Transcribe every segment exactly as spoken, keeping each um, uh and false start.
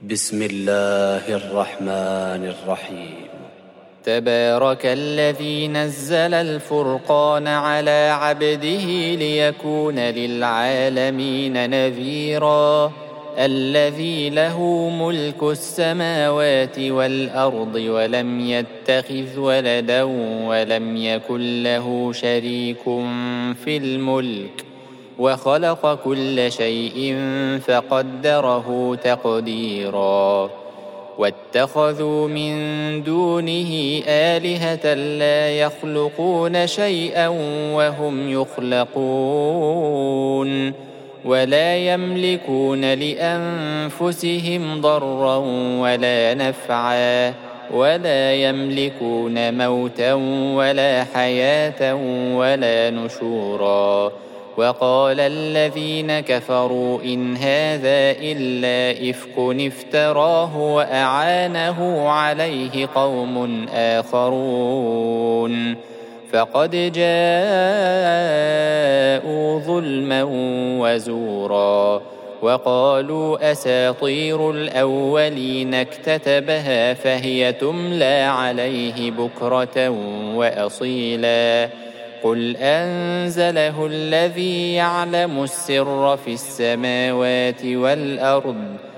بسم الله الرحمن الرحيم. تبارك الذي نزل الفرقان على عبده ليكون للعالمين نذيرا. الذي له ملك السماوات والأرض ولم يتخذ ولدا ولم يكن له شريك في الملك وخلق كل شيء فقدره تقديرا. واتخذوا من دونه آلهة لا يخلقون شيئا وهم يخلقون ولا يملكون لأنفسهم ضرا ولا نفعا ولا يملكون موتا ولا حياة ولا نشورا. وقال الذين كفروا إن هذا إلا إفك افتراه وأعانه عليه قوم آخرون فقد جاءوا ظلما وزورا. وقالوا أساطير الأولين اكتتبها فهي تملى عليه بكرة وأصيلا. قل أنزله الذي يعلم السر في السماوات والأرض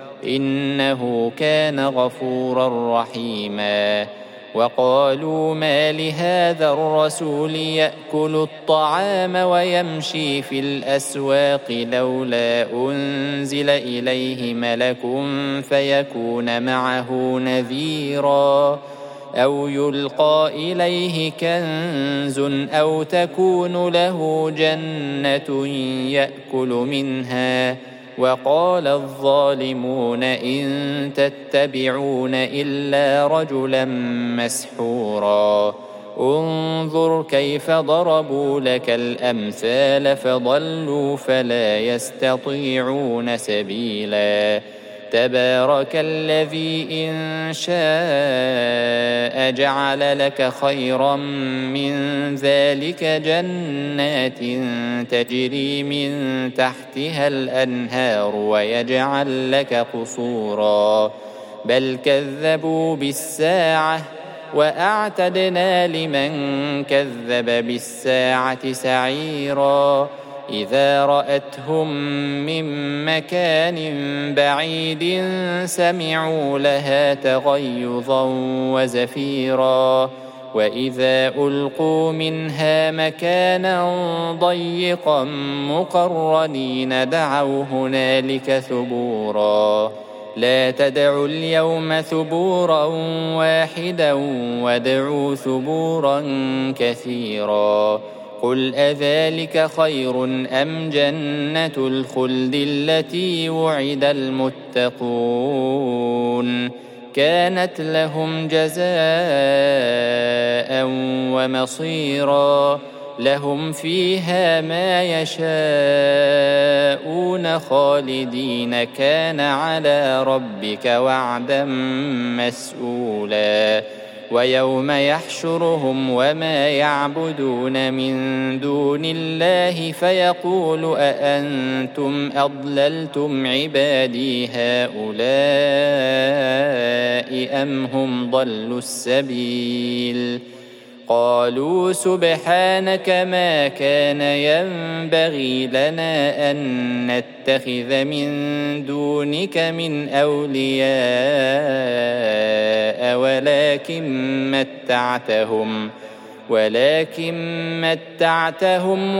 إنه كان غفورا رحيما. وقالوا ما لهذا الرسول يأكل الطعام ويمشي في الأسواق لولا أنزل إليه ملك فيكون معه نذيرا أو يلقى إليه كنز أو تكون له جنة يأكل منها. وقال الظالمون إن تتبعون إلا رجلا مسحورا. انظر كيف ضربوا لك الأمثال فضلوا فلا يستطيعون سبيلا. تبارك الذي إن شاء جعل لك خيرا من ذلك جنات تجري من تحتها الأنهار ويجعل لك قصورا. بل كذبوا بالساعة وأعتدنا لمن كذب بالساعة سعيرا. إذا رأتهم من مكان بعيد سمعوا لها تغيظا وزفيرا. وإذا ألقوا منها مكانا ضيقا مقرنين دعوا هنالك ثبورا. لا تدعوا اليوم ثبورا واحدا وادعوا ثبورا كثيرا. قل أذلك خير أم جنة الخلد التي وعد المتقون كانت لهم جزاء ومصيرا. لهم فيها ما يشاءون خالدين كان على ربك وعدا مسئولا. ويوم يحشرهم وما يعبدون من دون الله فيقول أأنتم أضللتم عبادي هؤلاء أم هم ضلوا السبيل. قالوا سبحانك ما كان ينبغي لنا أن نتخذ من دونك من أولياء ولكن متعتهم ولكن متعتهم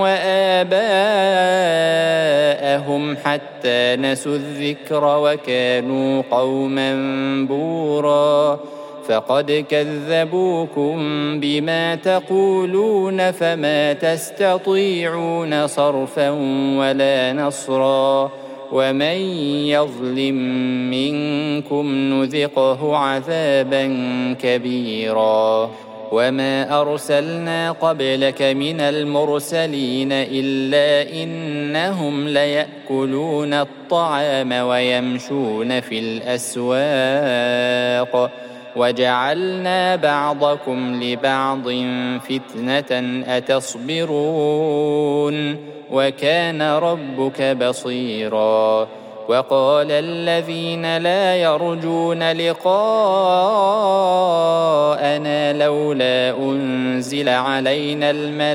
وآباءهم حتى نسوا الذكر وكانوا قوما بورا. فقد كذبوكم بما تقولون فما تستطيعون صرفا ولا نصرا. ومن يظلم منكم نذقه عذابا كبيرا. وما أرسلنا قبلك من المرسلين إلا إنهم ليأكلون الطعام ويمشون في الأسواق وجعلنا بعضكم لبعض فتنة أتصبرون وكان ربك بصيرا. وقال الذين لا يرجون لقاءنا لولا أنزل علينا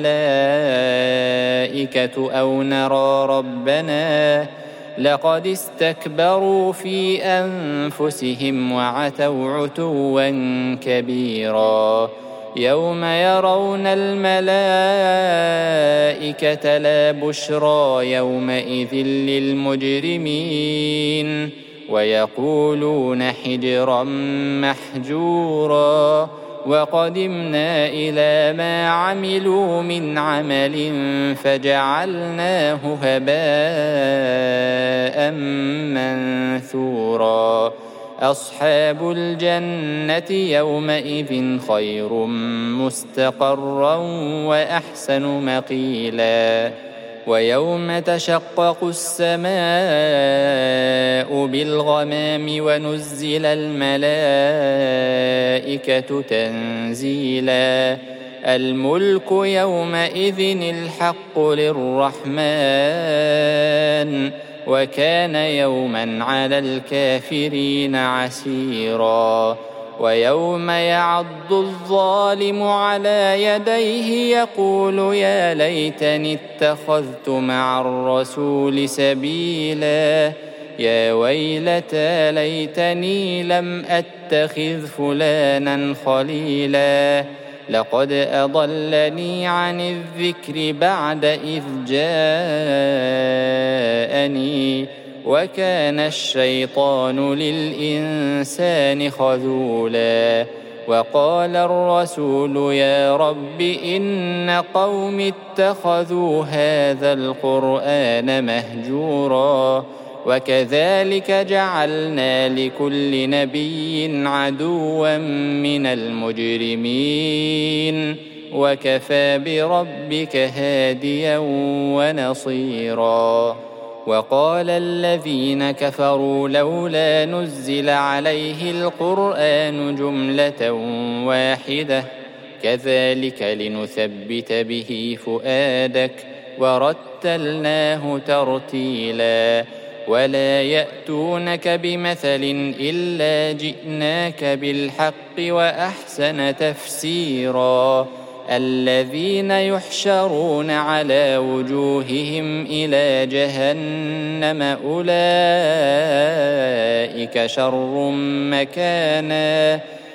الملائكة أو نرى ربنا لقد استكبروا في أنفسهم وعتوا عتوا كبيرا يوم يرون الملائكة لا بشرى يومئذ للمجرمين ويقولون حجرا محجورا وقدمنا إلى ما عملوا من عمل فجعلناه هباء منثورا أصحاب الجنة يومئذ خير مستقرا وأحسن مقيلا ويوم تشقق السماء بالغمام ونزل الملائكة تنزيلا الملك يومئذ الحق للرحمن وكان يوما على الكافرين عسيرا ويوم يعض الظالم على يديه يقول يا ليتني اتخذت مع الرسول سبيلا يا ويلتى ليتني لم أتخذ فلانا خليلا لقد أضلني عن الذكر بعد إذ جاءني وكان الشيطان للإنسان خذولا وقال الرسول يا رب إن قوم اتخذوا هذا القرآن مهجورا وكذلك جعلنا لكل نبي عدوا من المجرمين وكفى بربك هاديا ونصيرا وقال الذين كفروا لولا نزل عليه القرآن جملة واحدة كذلك لنثبت به فؤادك ورتلناه ترتيلا ولا يأتونك بمثل إلا جئناك بالحق وأحسن تفسيرا الذين يحشرون على وجوههم إلى جهنم أولئك شر مكانا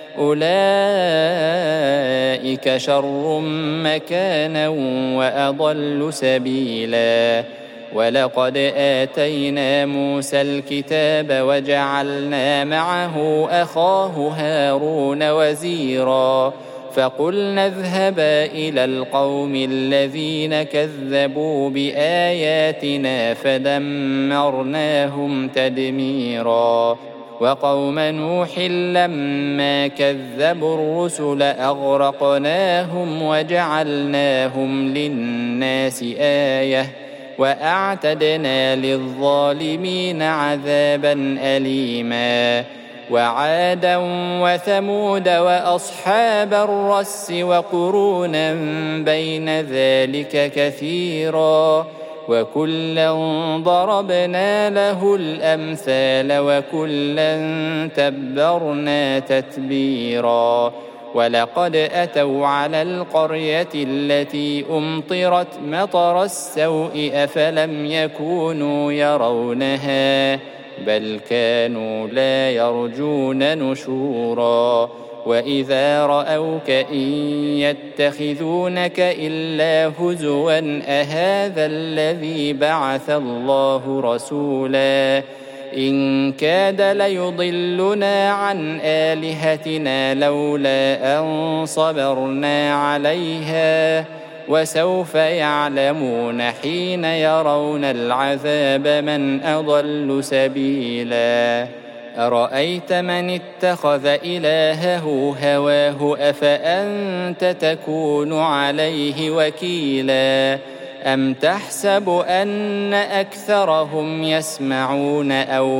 أولئك شر مكانا وأضل سبيلا ولقد آتينا موسى الكتاب وجعلنا معه أخاه هارون وزيرا فقلنا اذهبا إلى القوم الذين كذبوا بآياتنا فدمرناهم تدميرا وقوم نوح لما كذبوا الرسل أغرقناهم وجعلناهم للناس آية وأعتدنا للظالمين عذابا أليما وعادا وثمود وأصحاب الرس وقرونا بين ذلك كثيرا وكلا ضربنا له الأمثال وكلا تبرنا تتبيرا ولقد أتوا على القرية التي أمطرت مطر السوء أفلم يكونوا يرونها بل كانوا لا يرجون نشورا وإذا رأوك إن يتخذونك إلا هزوا أهذا الذي بعث الله رسولا إن كاد ليضلنا عن آلهتنا لولا أن صبرنا عليها وسوف يعلمون حين يرون العذاب من أضل سبيلا أرأيت من اتخذ إلهه هواه أفأنت تكون عليه وكيلا أم تحسب أن أكثرهم يسمعون أو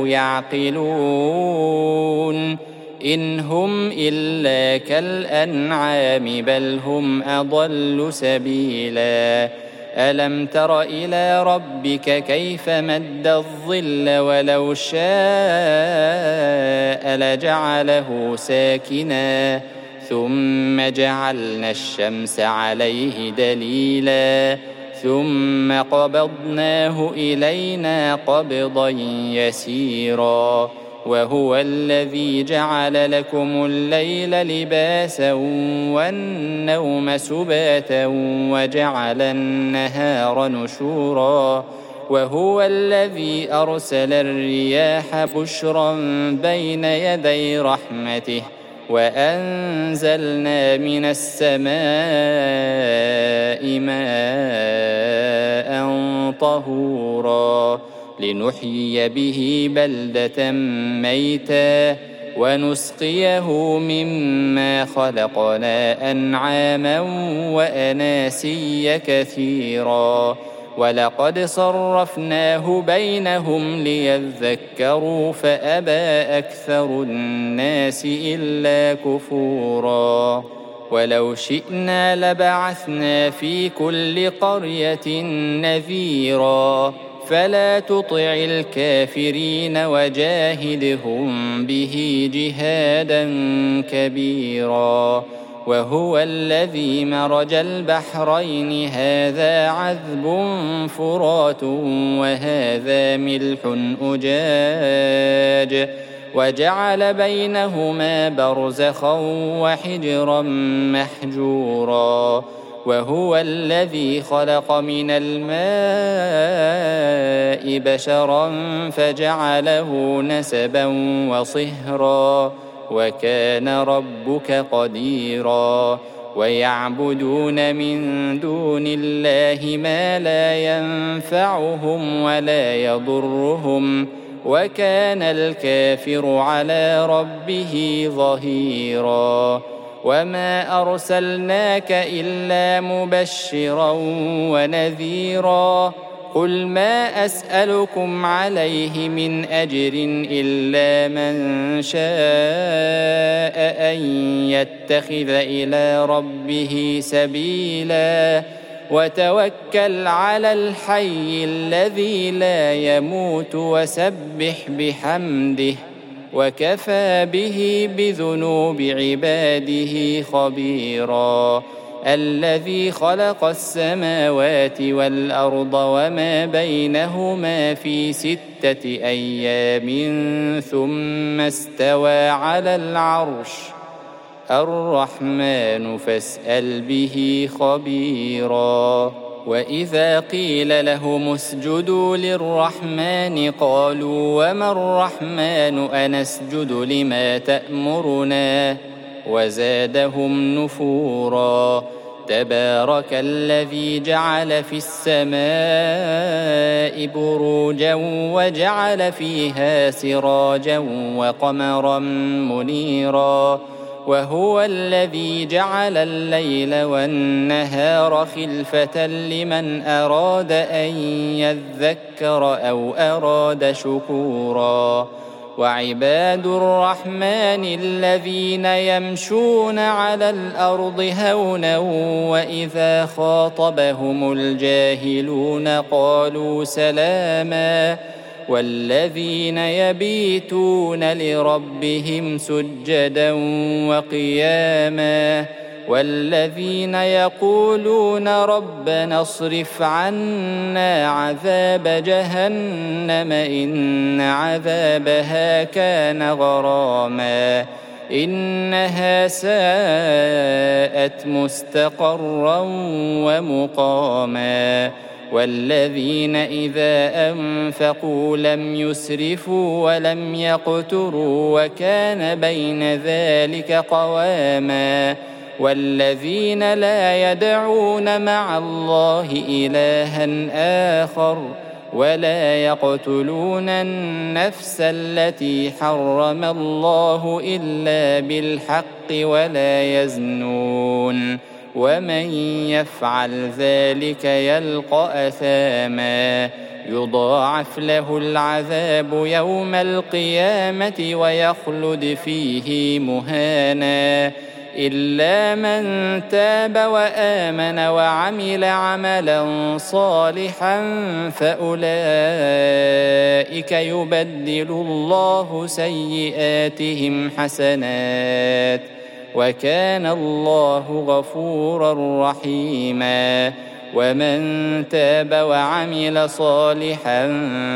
يعقلون إن هم إلا كالأنعام بل هم أضل سبيلا ألم تر إلى ربك كيف مد الظل ولو شاء لجعله ساكنا ثم جعلنا الشمس عليه دليلا ثم قبضناه إلينا قبضا يسيرا وهو الذي جعل لكم الليل لباسا والنوم سباتا وجعل النهار نشورا وهو الذي أرسل الرياح بشرا بين يدي رحمته وأنزلنا من السماء ماء طهورا لنحيي به بلدة ميتا ونسقيه مما خلقنا أنعاما وأناسيا كثيرا ولقد صرفناه بينهم ليذكروا فأبى أكثر الناس إلا كفورا ولو شئنا لبعثنا في كل قرية نذيرا فلا تطع الكافرين وجاهدهم به جهادا كبيرا وهو الذي مرج البحرين هذا عذب فرات وهذا ملح أجاج وجعل بينهما برزخا وحجرا محجورا وهو الذي خلق من الماء بشرا فجعله نسبا وصهرا وكان ربك قديرا ويعبدون من دون الله ما لا ينفعهم ولا يضرهم وكان الكافر على ربه ظهيرا وما أرسلناك إلا مبشرا ونذيرا قل ما أسألكم عليه من أجر إلا من شاء أن يتخذ إلى ربه سبيلا وتوكل على الحي الذي لا يموت وسبح بحمده وكفى به بذنوب عباده خبيرا الذي خلق السماوات والأرض وما بينهما في ستة أيام ثم استوى على العرش الرحمن فاسأل به خبيرا وإذا قيل لهم اسجدوا للرحمن قالوا وما الرحمن أنسجد لما تأمرنا وزادهم نفورا تبارك الذي جعل في السماء بروجا وجعل فيها سراجا وقمرا منيرا وهو الذي جعل الليل والنهار خلفة لمن أراد أن يذكر أو أراد شكورا وعباد الرحمن الذين يمشون على الأرض هونا وإذا خاطبهم الجاهلون قالوا سلاما والذين يبيتون لربهم سجدا وقياما والذين يقولون ربنا اصرف عنا عذاب جهنم إن عذابها كان غراما إنها ساءت مستقرا ومقاما والذين إذا أنفقوا لم يسرفوا ولم يقتروا وكان بين ذلك قواما والذين لا يدعون مع الله إلها آخر ولا يقتلون النفس التي حرم الله إلا بالحق ولا يزنون ومن يفعل ذلك يلقى أثاما يضاعف له العذاب يوم القيامة ويخلد فيه مهانا إلا من تاب وآمن وعمل عملا صالحا فأولئك يبدل الله سيئاتهم حسنات وكان الله غفورا رحيما. ومن تاب وعمل صالحا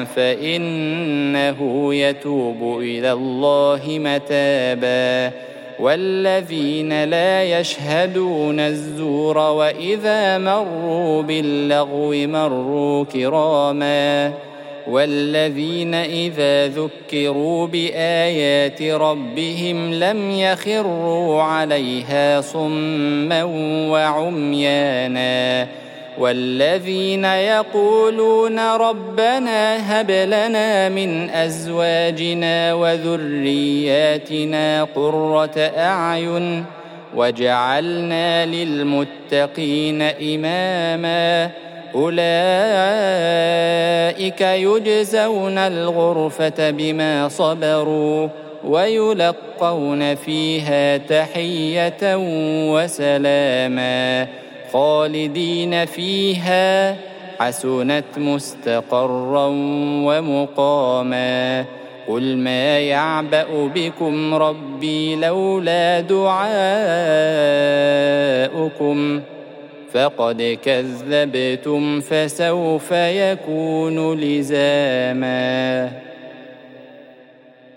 فإنه يتوب إلى الله متابا. والذين لا يشهدون الزور وإذا مروا باللغو مروا كراما. والذين إذا ذكروا بآيات ربهم لم يخروا عليها صما وعميانا. والذين يقولون ربنا هب لنا من أزواجنا وذرياتنا قرة أعين واجعلنا للمتقين إماما. أولئك يجزون الغرفة بما صبروا ويلقون فيها تحية وسلاما خالدين فيها حسنت مستقرا ومقاما. قل ما يعبأ بكم ربي لولا دعاؤكم فقد كذبتم فسوف يكون لزاما.